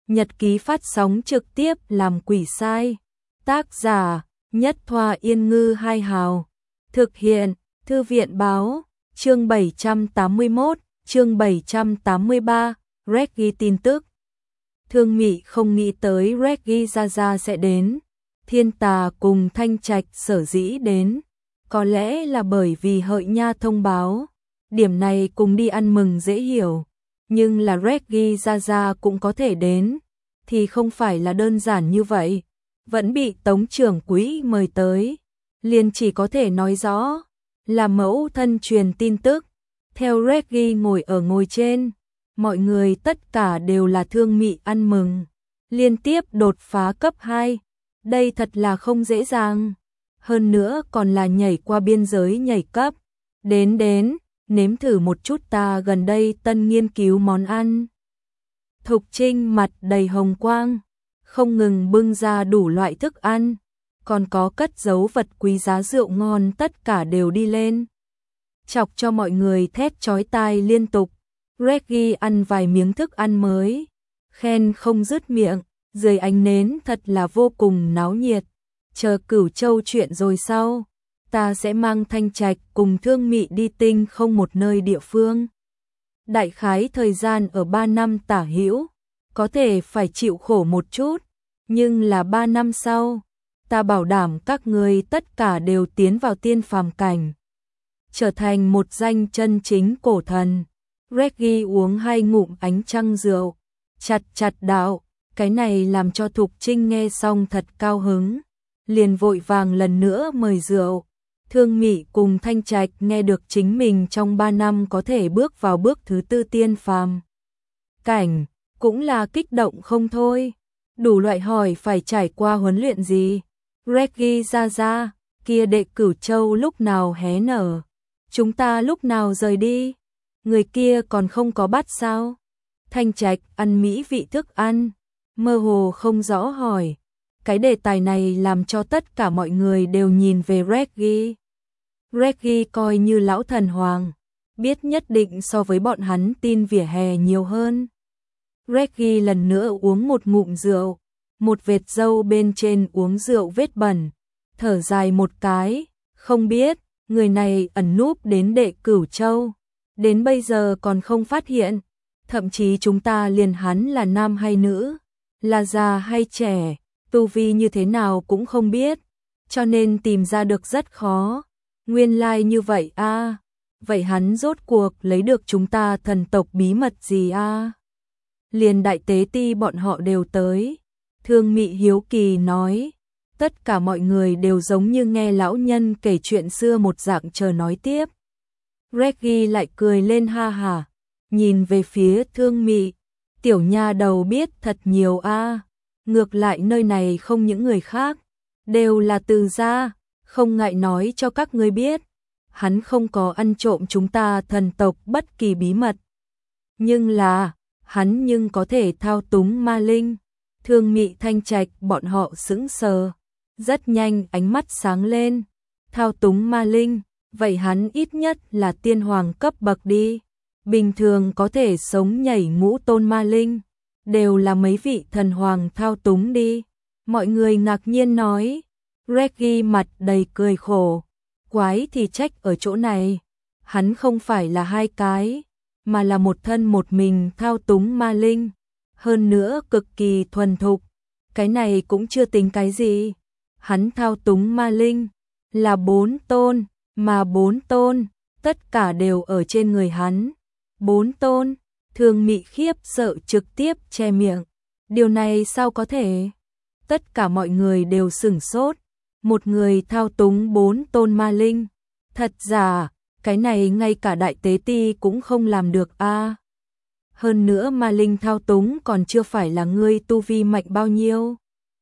nhật ký phát sóng trực tiếp làm quỷ sai. Tác giả, Nhất Thoa Yên Ngư Hai Hào. Thực hiện, Thư viện báo, chương 781, chương 783, Reggie tin tức. Thương Mị không nghĩ tới Reggie Gia sẽ đến. Thiên Tà cùng Thanh Trạch sở dĩ đến, có lẽ là bởi vì Hợi Nha thông báo. Điểm này cùng đi ăn mừng dễ hiểu, nhưng là Reggie Gia cũng có thể đến, thì không phải là đơn giản như vậy. Vẫn bị Tống trưởng quỹ mời tới, liền chỉ có thể nói rõ là mẫu thân truyền tin tức. Theo Reggie ngồi ở ngôi trên, mọi người tất cả đều là Thương Mị ăn mừng, liên tiếp đột phá cấp 2. Đây thật là không dễ dàng, hơn nữa còn là nhảy qua biên giới nhảy cấp. Đến, nếm thử một chút ta gần đây tân nghiên cứu món ăn. Thục Trinh mặt đầy hồng quang, không ngừng bưng ra đủ loại thức ăn, còn có cất giấu vật quý giá rượu ngon, tất cả đều đi lên, chọc cho mọi người thét chói tai liên tục. Reggie ăn vài miếng thức ăn mới, khen không dứt miệng, dưới ánh nến thật là vô cùng náo nhiệt. Chờ Cửu Châu chuyện rồi sau, ta sẽ mang Thanh Trạch cùng Thương Mị đi tinh không một nơi địa phương. Đại khái thời gian ở 3 năm tả hữu, có thể phải chịu khổ một chút, nhưng là 3 năm sau, ta bảo đảm các người tất cả đều tiến vào tiên phàm cảnh, trở thành một danh chân chính cổ thần. Reggie uống 2 ngụm ánh trăng rượu, chặt đạo, cái này làm cho Thục Trinh nghe xong thật cao hứng, liền vội vàng lần nữa mời rượu. Thương Mị cùng Thanh Trạch nghe được chính mình trong 3 năm có thể bước vào bước thứ 4 tiên phàm cảnh, cũng là kích động không thôi. Đủ loại hỏi phải trải qua huấn luyện gì. Reggie ra, kia đệ Cửu Châu lúc nào hé nở, chúng ta lúc nào rời đi, người kia còn không có bắt sao? Thanh Trạch ăn mỹ vị thức ăn, mơ hồ không rõ hỏi. Cái đề tài này làm cho tất cả mọi người đều nhìn về Reggie. Reggie coi như lão thần hoàng, biết nhất định so với bọn hắn tin vỉa hè nhiều hơn. Reggie lần nữa uống một ngụm rượu, một vệt râu bên trên uống rượu vết bẩn, thở dài một cái, không biết người này ẩn núp đến đệ Cửu Châu, đến bây giờ còn không phát hiện, thậm chí chúng ta liền hắn là nam hay nữ, là già hay trẻ, tu vi như thế nào cũng không biết, cho nên tìm ra được rất khó. Nguyên lai như vậy a, vậy hắn rốt cuộc lấy được chúng ta thần tộc bí mật gì a? Liền đại tế ti bọn họ đều tới. Thương Mị hiếu kỳ nói, tất cả mọi người đều giống như nghe lão nhân kể chuyện xưa một dạng chờ nói tiếp. Reggie lại cười lên ha hả, nhìn về phía Thương Mị, tiểu nha đầu biết thật nhiều a, ngược lại nơi này không những người khác, đều là từ gia, không ngại nói cho các ngươi biết, hắn không có ăn trộm chúng ta thần tộc bất kỳ bí mật. Nhưng là, hắn nhưng có thể thao túng ma linh. Thương Mị Thanh Trạch bọn họ sững sờ, rất nhanh ánh mắt sáng lên. Thao túng ma linh, vậy hắn ít nhất là tiên hoàng cấp bậc đi. Bình thường có thể sống nhảy ngũ tôn ma linh, đều là mấy vị thần hoàng thao túng đi. Mọi người ngạc nhiên nói. Reggie mặt đầy cười khổ, quái thì trách ở chỗ này, hắn không phải là 2 cái, mà là một thân một mình thao túng ma linh, hơn nữa cực kỳ thuần thục. Cái này cũng chưa tính cái gì, hắn thao túng ma linh là 4 tôn, mà 4 tôn tất cả đều ở trên người hắn. 4 tôn, Thương Mị khiếp sợ trực tiếp che miệng, điều này sao có thể? Tất cả mọi người đều sửng sốt. Một người thao túng 4 tôn ma linh, thật giả, cái này ngay cả đại tế ti cũng không làm được a. Hơn nữa ma linh thao túng còn chưa phải là ngươi tu vi mạnh bao nhiêu,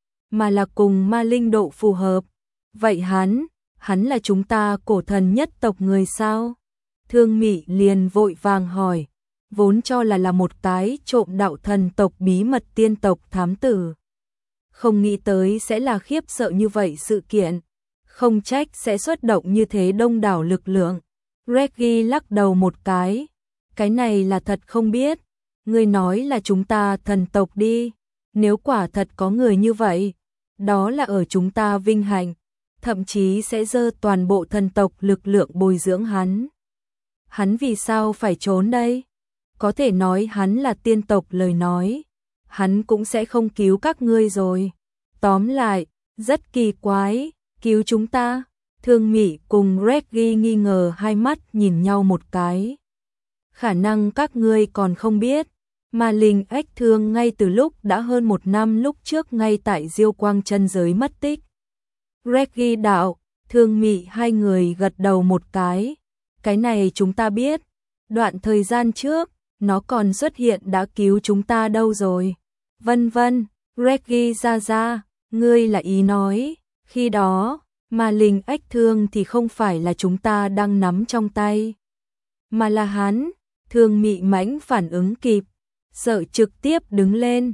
mà là cùng ma linh độ phù hợp. Vậy hắn là chúng ta cổ thần nhất tộc người sao? Thương Mị liền vội vàng hỏi, vốn cho là một cái trộm đạo thần tộc bí mật tiên tộc thám tử. Không nghĩ tới sẽ là khiếp sợ như vậy sự kiện, không trách sẽ xuất động như thế đông đảo lực lượng. Reggie lắc đầu một cái này là thật không biết, ngươi nói là chúng ta thần tộc đi, Nếu quả thật có người như vậy, đó là ở chúng ta vinh hạnh, thậm chí sẽ dơ toàn bộ thần tộc lực lượng bồi dưỡng hắn. Hắn vì sao phải trốn đây? Có thể nói hắn là tiên tộc lời nói, hắn cũng sẽ không cứu các ngươi rồi. Tóm lại, rất kỳ quái, cứu chúng ta. Thương Mị cùng Reggie nghi ngờ hai mắt nhìn nhau một cái. Khả năng các ngươi còn không biết, mà Linh Ách Thương ngay từ lúc đã hơn 1 năm lúc trước ngay tại Diêu Quang chân giới mất tích. Reggie đạo, Thương Mị hai người gật đầu một cái này chúng ta biết, đoạn thời gian trước, nó còn xuất hiện đã cứu chúng ta đâu rồi. Vân vân, Reggie ra, ngươi là ý nói, khi đó, mà Linh Ách Thương thì không phải là chúng ta đang nắm trong tay, mà là hắn. Thương Mị mãnh phản ứng kịp, sợ trực tiếp đứng lên.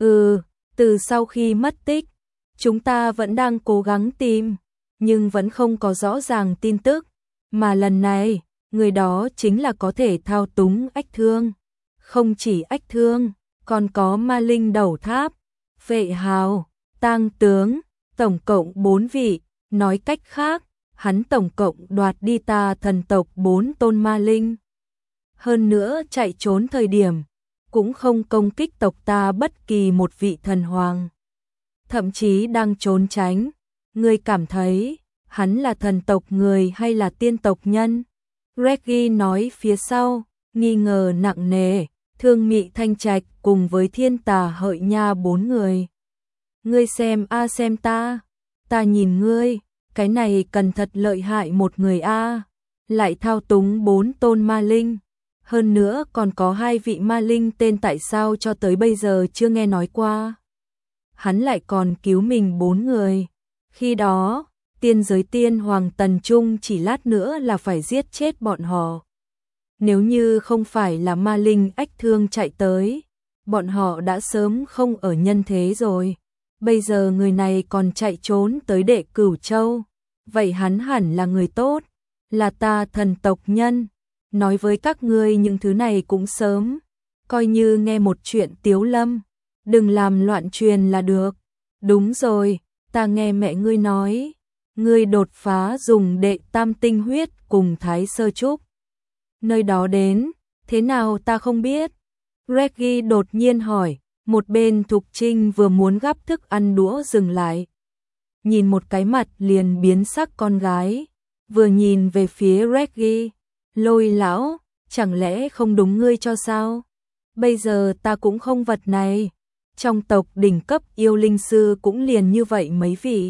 Từ sau khi mất tích, chúng ta vẫn đang cố gắng tìm, nhưng vẫn không có rõ ràng tin tức, mà lần này, người đó chính là có thể thao túng Ách Thương. Không chỉ Ách Thương, còn có Ma Linh Đầu Tháp, Vệ Hào, Tang Tướng, tổng cộng 4 vị, nói cách khác, hắn tổng cộng đoạt đi ta thần tộc 4 tôn ma linh. Hơn nữa chạy trốn thời điểm, cũng không công kích tộc ta bất kỳ một vị thần hoàng. Thậm chí đang trốn tránh, ngươi cảm thấy, hắn là thần tộc người hay là tiên tộc nhân? Reggie nói phía sau, nghi ngờ nặng nề, Thương Mị Thanh Trạch cùng với Thiên Tà Hợi Nha 4 người. Ngươi xem xem ta nhìn ngươi, cái này cần thật lợi hại một người lại thao túng 4 tôn ma linh. Hơn nữa còn có 2 vị ma linh tên tại sao cho tới bây giờ chưa nghe nói qua. Hắn lại còn cứu mình 4 người. Khi đó, tiên giới tiên hoàng Tần Trung chỉ lát nữa là phải giết chết bọn họ. Nếu như không phải là ma linh Ách Thương chạy tới, bọn họ đã sớm không ở nhân thế rồi. Bây giờ người này còn chạy trốn tới Đệ Cửu Châu. Vậy hắn hẳn là người tốt, là ta thần tộc nhân. Nói với các ngươi những thứ này cũng sớm, coi như nghe một chuyện tiếu lâm, đừng làm loạn truyền là được. Đúng rồi, ta nghe mẹ ngươi nói, ngươi đột phá dùng đệ tam tinh huyết cùng Thái Sơ Trúc. Nơi đó đến, thế nào ta không biết? Reggie đột nhiên hỏi, một bên Thục Trinh vừa muốn gắp thức ăn đũa dừng lại. Nhìn một cái mặt liền biến sắc con gái, vừa nhìn về phía Reggie. Lôi lão, chẳng lẽ không đúng ngươi cho sao? Bây giờ ta cũng không vật này. Trong tộc đỉnh cấp yêu linh sư cũng liền như vậy mấy vị.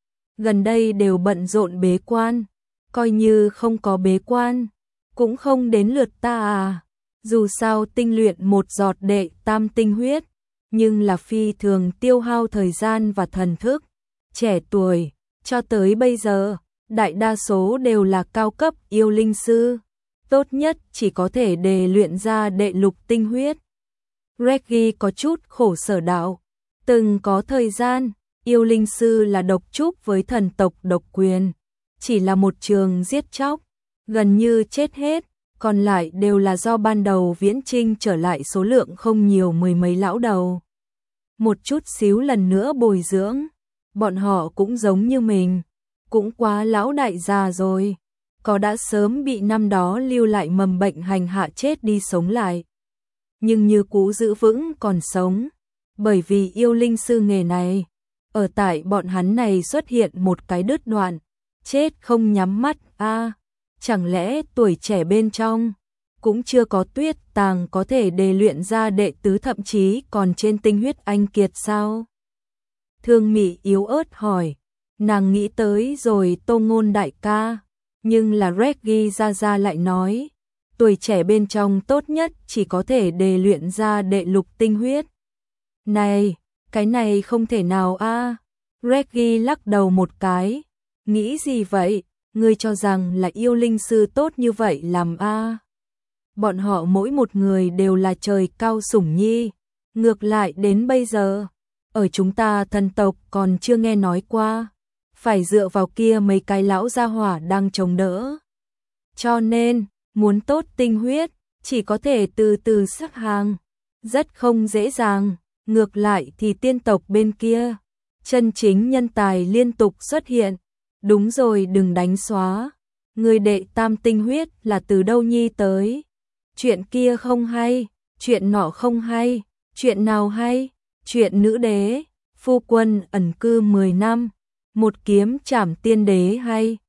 Gần đây đều bận rộn bế quan. Coi như không có bế quan, cũng không đến lượt ta Dù sao tinh luyện một giọt đệ tam tinh huyết, nhưng là phi thường tiêu hao thời gian và thần thức. Trẻ tuổi, cho tới bây giờ, đại đa số đều là cao cấp yêu linh sư. Tốt nhất chỉ có thể đề luyện ra đệ lục tinh huyết. Reggie có chút khổ sở đạo. Từng có thời gian, yêu linh sư là độc trúc với thần tộc độc quyền. Chỉ là một trường giết chóc, gần như chết hết, còn lại đều là do ban đầu viễn trinh trở lại số lượng không nhiều 10 mấy lão đầu. Một chút xíu lần nữa bồi dưỡng, bọn họ cũng giống như mình, cũng quá lão đại già rồi. Có đã sớm bị năm đó lưu lại mầm bệnh hành hạ chết đi sống lại. Nhưng như cũ giữ vững còn sống. Bởi vì yêu linh sư nghề này, ở tại bọn hắn này xuất hiện một cái đứt đoạn. Chết không nhắm mắt chẳng lẽ tuổi trẻ bên trong, cũng chưa có tuyết tàng có thể đề luyện ra đệ tứ thậm chí còn trên tinh huyết anh kiệt sao? Thương Mị yếu ớt hỏi, nàng nghĩ tới rồi Tô Ngôn đại ca. Nhưng là Reggie ra lại nói, tuổi trẻ bên trong tốt nhất chỉ có thể đề luyện ra đệ lục tinh huyết. Này, cái này không thể nào Reggie lắc đầu một cái, nghĩ gì vậy, ngươi cho rằng là yêu linh sư tốt như vậy làm Bọn họ mỗi một người đều là trời cao sủng nhi, ngược lại đến bây giờ, ở chúng ta thần tộc còn chưa nghe nói qua. Phải dựa vào kia mấy cái lão gia hỏa đang chống đỡ. Cho nên, muốn tốt tinh huyết, chỉ có thể từ từ xếp hàng. Rất không dễ dàng, Ngược lại thì tiên tộc bên kia, chân chính nhân tài liên tục xuất hiện. Đúng rồi, đừng đánh xóa. Người đệ tam tinh huyết là từ đâu nhi tới? Chuyện kia không hay, chuyện nọ không hay, chuyện nào hay? Chuyện nữ đế, phu quân ẩn cư 10 năm, một kiếm trảm tiên đế hay?